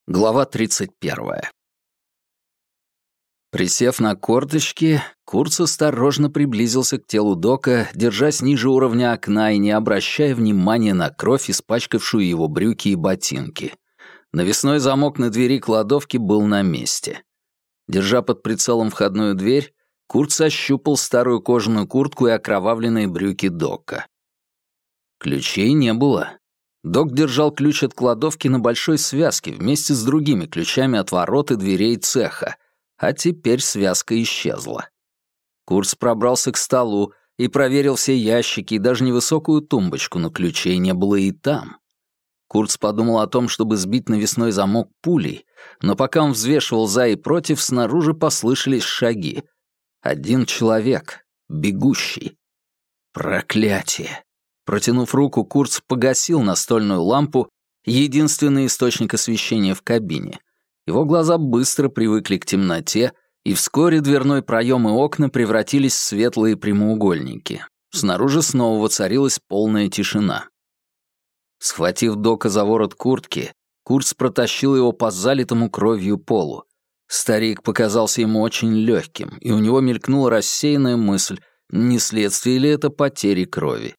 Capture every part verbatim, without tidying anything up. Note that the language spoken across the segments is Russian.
Глава тридцать первая. Присев на корточки, Курц осторожно приблизился к телу Дока, держась ниже уровня окна и не обращая внимания на кровь, испачкавшую его брюки и ботинки. Навесной замок на двери кладовки был на месте. Держа под прицелом входную дверь, Курц ощупал старую кожаную куртку и окровавленные брюки Дока. Ключей не было. Док держал ключ от кладовки на большой связке вместе с другими ключами от ворот и дверей цеха, а теперь связка исчезла. Курц пробрался к столу и проверил все ящики и даже невысокую тумбочку, но ключей не было и там. Курц подумал о том, чтобы сбить навесной замок пулей, но пока он взвешивал за и против, снаружи послышались шаги. Один человек, бегущий. Проклятие! Протянув руку, Курц погасил настольную лампу, единственный источник освещения в кабине. Его глаза быстро привыкли к темноте, и вскоре дверной проем и окна превратились в светлые прямоугольники. Снаружи снова воцарилась полная тишина. Схватив Дока за ворот куртки, Курц протащил его по залитому кровью полу. Старик показался ему очень легким, и у него мелькнула рассеянная мысль, не следствие ли это потери крови.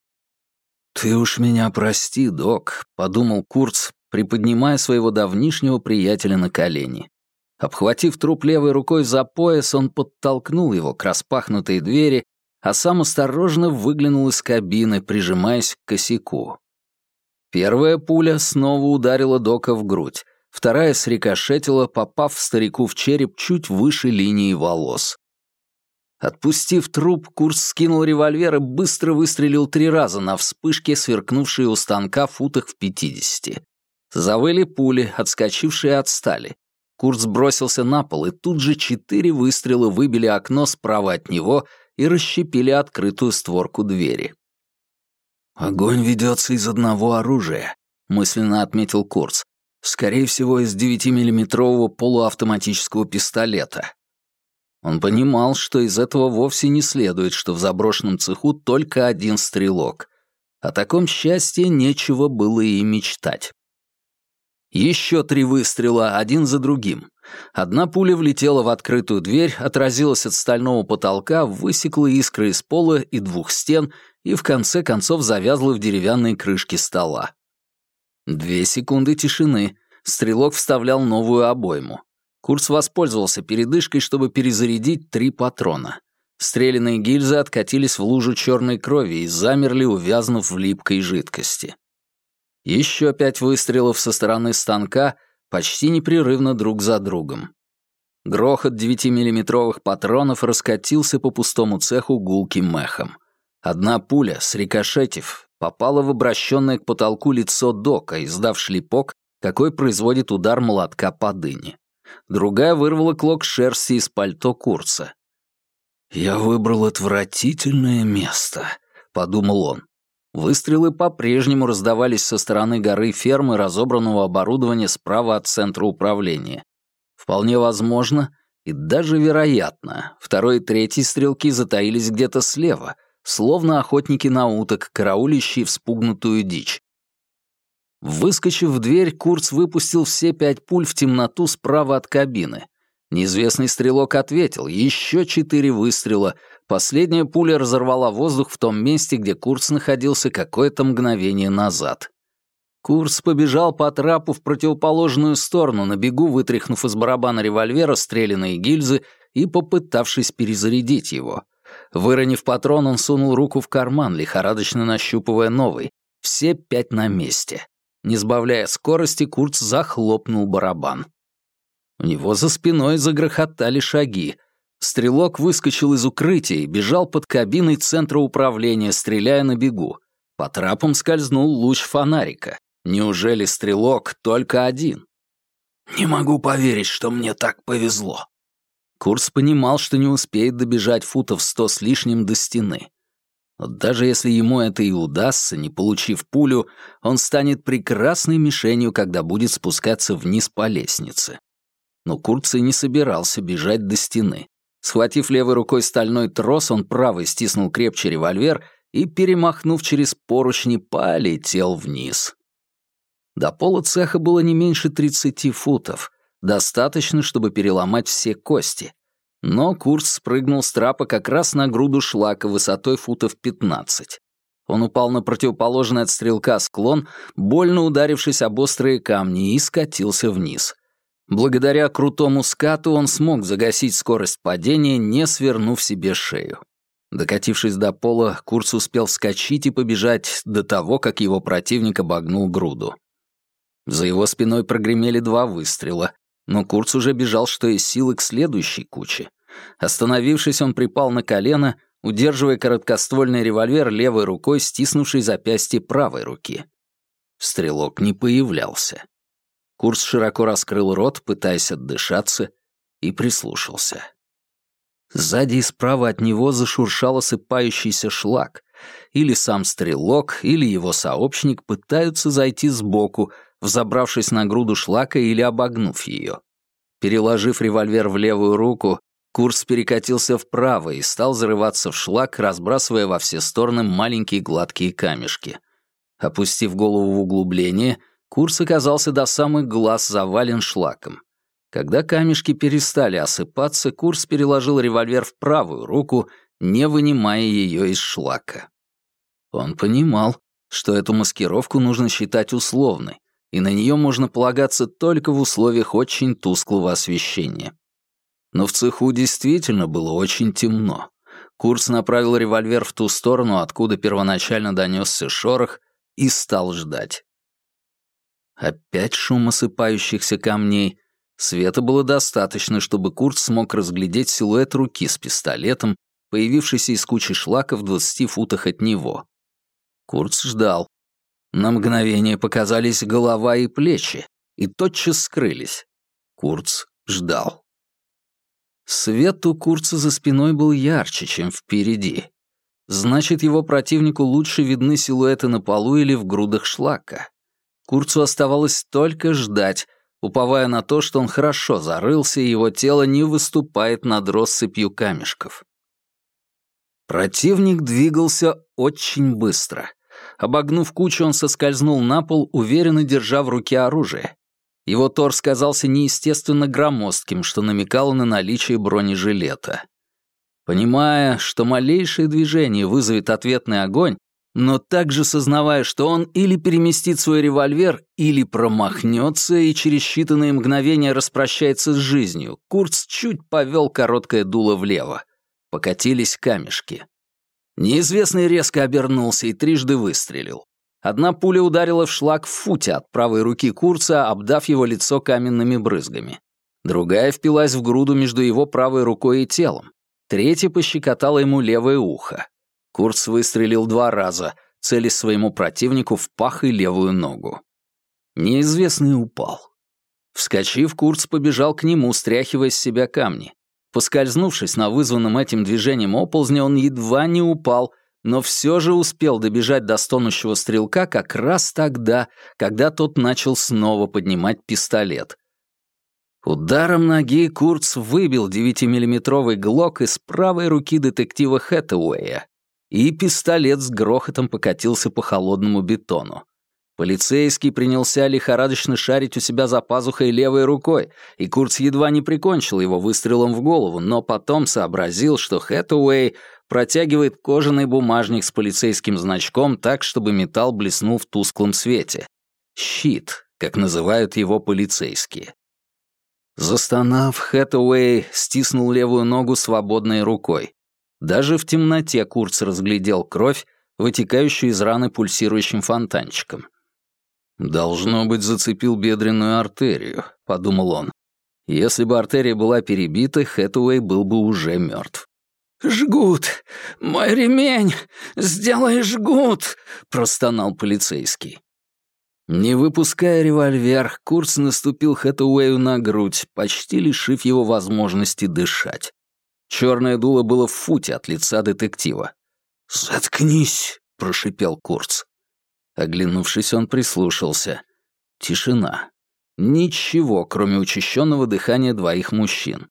«Ты уж меня прости, Док», — подумал Курц, приподнимая своего давнишнего приятеля на колени. Обхватив труп левой рукой за пояс, он подтолкнул его к распахнутой двери, а сам осторожно выглянул из кабины, прижимаясь к косяку. Первая пуля снова ударила Дока в грудь, вторая срикошетила, попав старику в череп чуть выше линии волос. Отпустив труп, Курц скинул револьвер и быстро выстрелил три раза на вспышке, сверкнувшие у станка в футах в пятидесяти. Завыли пули, отскочившие отстали. Курц бросился на пол, и тут же четыре выстрела выбили окно справа от него и расщепили открытую створку двери. «Огонь ведется из одного оружия», — мысленно отметил Курц. «Скорее всего, из девятимиллиметрового полуавтоматического пистолета». Он понимал, что из этого вовсе не следует, что в заброшенном цеху только один стрелок. О таком счастье нечего было и мечтать. Еще три выстрела, один за другим. Одна пуля влетела в открытую дверь, отразилась от стального потолка, высекла искры из пола и двух стен и в конце концов завязла в деревянной крышке стола. Две секунды тишины. Стрелок вставлял новую обойму. Курц воспользовался передышкой, чтобы перезарядить три патрона. Стрелянные гильзы откатились в лужу черной крови и замерли, увязнув в липкой жидкости. Еще пять выстрелов со стороны станка, почти непрерывно друг за другом. Грохот девятимиллиметровых патронов раскатился по пустому цеху гулким эхом. Одна пуля, срикошетив, попала в обращенное к потолку лицо Дока, издав шлепок, какой производит удар молотка по дыне. Другая вырвала клок шерсти из пальто Курца. «Я выбрал отвратительное место», — подумал он. Выстрелы по-прежнему раздавались со стороны горы фермы разобранного оборудования справа от центра управления. Вполне возможно, и даже вероятно, второй и третий стрелки затаились где-то слева, словно охотники на уток, караулищие вспугнутую дичь. Выскочив в дверь, Курц выпустил все пять пуль в темноту справа от кабины. Неизвестный стрелок ответил, еще четыре выстрела. Последняя пуля разорвала воздух в том месте, где Курц находился какое-то мгновение назад. Курц побежал по трапу в противоположную сторону, на бегу вытряхнув из барабана револьвера стрелянные гильзы и попытавшись перезарядить его. Выронив патрон, он сунул руку в карман, лихорадочно нащупывая новый. Все пять на месте. Не сбавляя скорости, Курц захлопнул барабан. У него за спиной загрохотали шаги. Стрелок выскочил из укрытия и бежал под кабиной центра управления, стреляя на бегу. По трапам скользнул луч фонарика. Неужели стрелок только один? «Не могу поверить, что мне так повезло». Курц понимал, что не успеет добежать футов сто с лишним до стены. Но даже если ему это и удастся, не получив пулю, он станет прекрасной мишенью, когда будет спускаться вниз по лестнице. Но Курц и не собирался бежать до стены. Схватив левой рукой стальной трос, он правой стиснул крепче револьвер и, перемахнув через поручни, полетел вниз. До пола цеха было не меньше тридцати футов, достаточно, чтобы переломать все кости. Но Курц спрыгнул с трапа как раз на груду шлака высотой футов пятнадцать. Он упал на противоположный от стрелка склон, больно ударившись об острые камни, и скатился вниз. Благодаря крутому скату он смог загасить скорость падения, не свернув себе шею. Докатившись до пола, Курц успел вскочить и побежать до того, как его противник обогнул груду. За его спиной прогремели два выстрела, но Курц уже бежал что из силы к следующей куче. Остановившись, он припал на колено, удерживая короткоствольный револьвер левой рукой, стиснувшей запястье правой руки. Стрелок не появлялся. Курц широко раскрыл рот, пытаясь отдышаться, и прислушался. Сзади и справа от него зашуршал осыпающийся шлак. Или сам стрелок, или его сообщник пытаются зайти сбоку, взобравшись на груду шлака или обогнув ее. Переложив револьвер в левую руку, Курц перекатился вправо и стал зарываться в шлак, разбрасывая во все стороны маленькие гладкие камешки. Опустив голову в углубление, Курц оказался до самых глаз завален шлаком. Когда камешки перестали осыпаться, Курц переложил револьвер в правую руку, не вынимая ее из шлака. Он понимал, что эту маскировку нужно считать условной, и на нее можно полагаться только в условиях очень тусклого освещения. Но в цеху действительно было очень темно. Курц направил револьвер в ту сторону, откуда первоначально донесся шорох, и стал ждать. Опять шум осыпающихся камней. Света было достаточно, чтобы Курц смог разглядеть силуэт руки с пистолетом, появившийся из кучи шлака в двадцати футах от него. Курц ждал. На мгновение показались голова и плечи, и тотчас скрылись. Курц ждал. Свет у Курца за спиной был ярче, чем впереди. Значит, его противнику лучше видны силуэты на полу или в грудах шлака. Курцу оставалось только ждать, уповая на то, что он хорошо зарылся, и его тело не выступает над россыпью камешков. Противник двигался очень быстро. Обогнув кучу, он соскользнул на пол, уверенно держа в руке оружие. Его торс казался неестественно громоздким, что намекало на наличие бронежилета. Понимая, что малейшее движение вызовет ответный огонь, но также сознавая, что он или переместит свой револьвер, или промахнется и через считанные мгновения распрощается с жизнью, Курц чуть повел короткое дуло влево. Покатились камешки. Неизвестный резко обернулся и трижды выстрелил. Одна пуля ударила в шлак в футе от правой руки Курца, обдав его лицо каменными брызгами. Другая впилась в груду между его правой рукой и телом. Третья пощекотала ему левое ухо. Курц выстрелил два раза, целясь своему противнику в пах и левую ногу. Неизвестный упал. Вскочив, Курц побежал к нему, стряхивая с себя камни. Поскользнувшись на вызванном этим движением оползня, он едва не упал, но все же успел добежать до стонущего стрелка как раз тогда, когда тот начал снова поднимать пистолет. Ударом ноги Курц выбил девятимиллиметровый глок из правой руки детектива Хэтэуэя, и пистолет с грохотом покатился по холодному бетону. Полицейский принялся лихорадочно шарить у себя за пазухой левой рукой, и Курц едва не прикончил его выстрелом в голову, но потом сообразил, что Хэтэуэй протягивает кожаный бумажник с полицейским значком так, чтобы металл блеснул в тусклом свете. Щит, как называют его полицейские. Застонав, Хэтэуэй стиснул левую ногу свободной рукой. Даже в темноте Курц разглядел кровь, вытекающую из раны пульсирующим фонтанчиком. «Должно быть, зацепил бедренную артерию», — подумал он. Если бы артерия была перебита, Хэтэуэй был бы уже мертв. «Жгут! Мой ремень! Сделай жгут!» — простонал полицейский. Не выпуская револьвер, Курц наступил Хэтэуэю на грудь, почти лишив его возможности дышать. Черное дуло было в футе от лица детектива. «Заткнись!» — прошипел Курц. Оглянувшись, он прислушался. Тишина. Ничего, кроме учащенного дыхания двоих мужчин.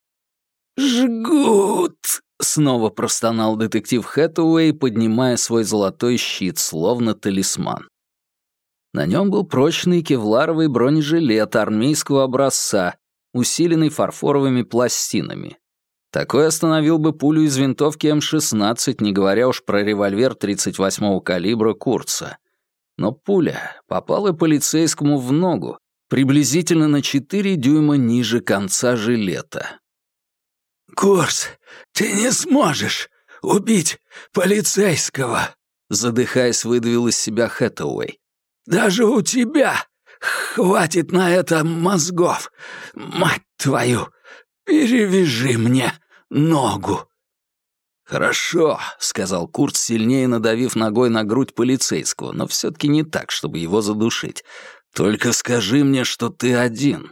«Жгут!» — снова простонал детектив Хэтэуэй, поднимая свой золотой щит, словно талисман. На нем был прочный кевларовый бронежилет армейского образца, усиленный фарфоровыми пластинами. Такой остановил бы пулю из винтовки эм шестнадцать, не говоря уж про револьвер тридцать восьмого калибра Курца. Но пуля попала полицейскому в ногу, приблизительно на четыре дюйма ниже конца жилета. «Курц, ты не сможешь убить полицейского!» Задыхаясь, выдавил из себя Хэтэуэй. «Даже у тебя хватит на это мозгов! Мать твою! Перевяжи мне ногу!» «Хорошо», — сказал Курц, сильнее надавив ногой на грудь полицейского, но все-таки не так, чтобы его задушить. «Только скажи мне, что ты один».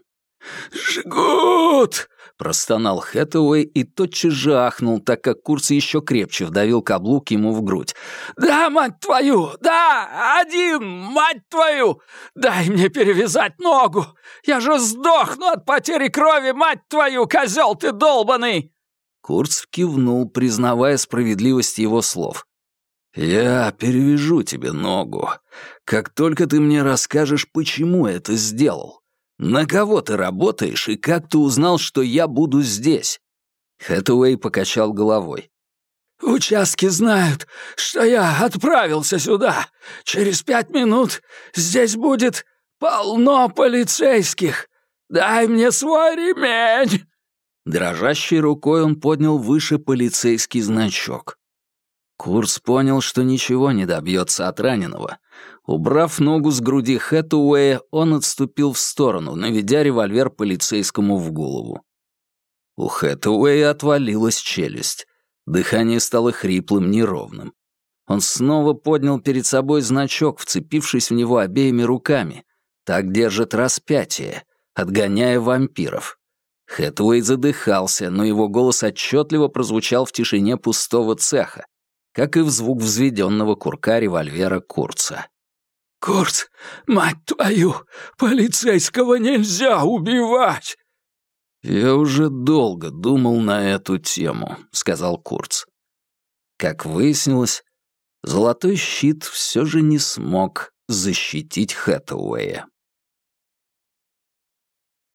«Жгут!» — простонал Хэтэуэй и тотчас же ахнул, так как Курц еще крепче вдавил каблук ему в грудь. «Да, мать твою! Да! Один! Мать твою! Дай мне перевязать ногу! Я же сдохну от потери крови, мать твою, козел ты долбаный!» Курц кивнул, признавая справедливость его слов. «Я перевяжу тебе ногу. Как только ты мне расскажешь, почему это сделал. На кого ты работаешь и как ты узнал, что я буду здесь?» Хэтэуэй покачал головой. «Участки знают, что я отправился сюда. Через пять минут здесь будет полно полицейских. Дай мне свой ремень!» Дрожащей рукой он поднял выше полицейский значок. Курц понял, что ничего не добьется от раненого. Убрав ногу с груди Хэтэуэя, он отступил в сторону, наведя револьвер полицейскому в голову. У Хэтэуэя отвалилась челюсть. Дыхание стало хриплым, неровным. Он снова поднял перед собой значок, вцепившись в него обеими руками. Так держит распятие, отгоняя вампиров. Хэтэуэй задыхался, но его голос отчетливо прозвучал в тишине пустого цеха, как и в звук взведенного курка револьвера Курца. «Курц, мать твою, полицейского нельзя убивать!» «Я уже долго думал на эту тему», — сказал Курц. Как выяснилось, золотой щит все же не смог защитить Хэтэуэя.